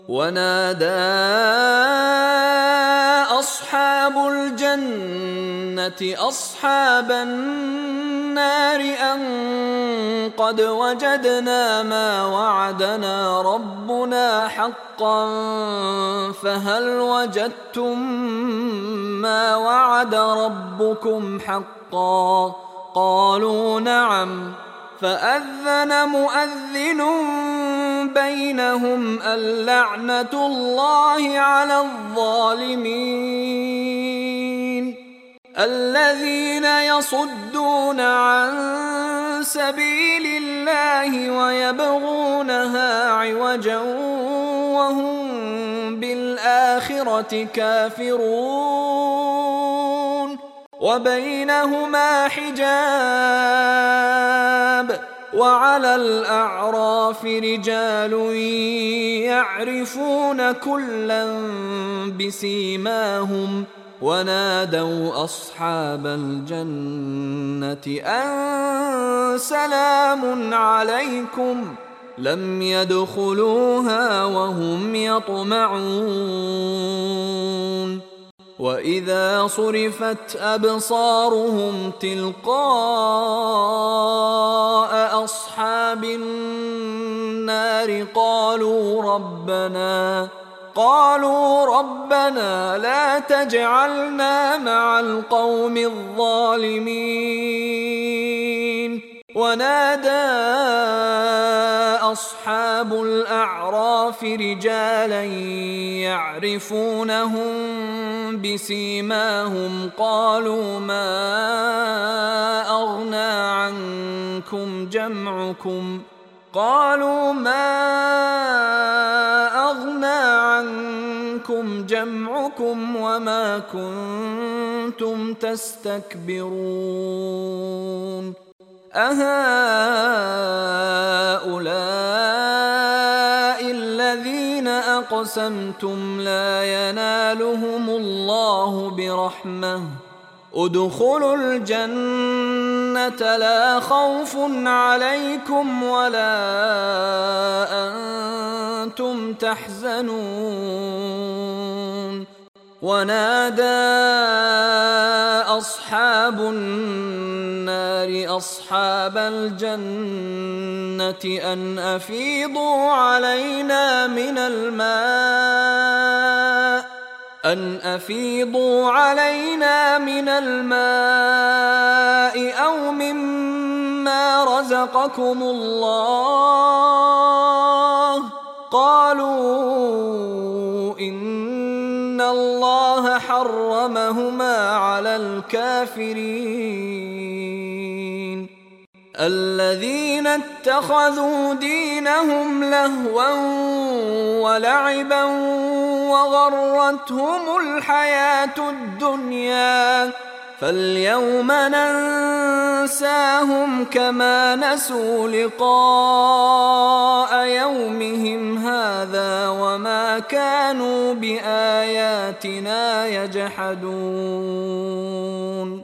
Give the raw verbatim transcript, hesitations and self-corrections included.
ونادى أصحاب الجنة أصحاب النار أن قد وجدنا ما وعدنا ربنا حقا فهل وجدتم ما وعد ربكم حقا؟ قالوا نعم. فأذن مؤذن بينهم اللعنة الله على الظالمين الذين يصدون عن سبيل الله ويبغونها عوجا وهم بالآخرة كافرون وبينهما حجاب وعلى الأعراف رجال يعرفون كلا بسيماهم ونادوا أصحاب الجنة أن سلام عليكم لم يدخلوها وهم يطمعون وإذا صرفت أبصارهم تلقاء أصحاب النار قالوا ربنا قالوا ربنا لا تجعلنا مع القوم الظالمين ونادى أصحاب الأعراف رجالا يعرفونهم بسيماهم قالوا ما أغنى عنكم جمعكم قالوا ما أغنى عنكم جمعكم وما كنتم تستكبرون أهؤلاء الذين أقسمتم لا ينالهم الله برحمة ادخلوا الجنة لا خوف عليكم ولا أنتم تحزنون ونادى أصحاب النار أصحاب الجنة أن أفيضوا علينا من الماء أن أفيضوا علينا من الماء أو مما رزقكم الله قالوا إن الله حرمهما على الكافرين الذين اتخذوا دينهم لهوا ولعبا وغرتهم الحياة الدنيا فاليوم ننساهم كما نسوا لقاء يومهم هذا وما كانوا بآياتنا يجحدون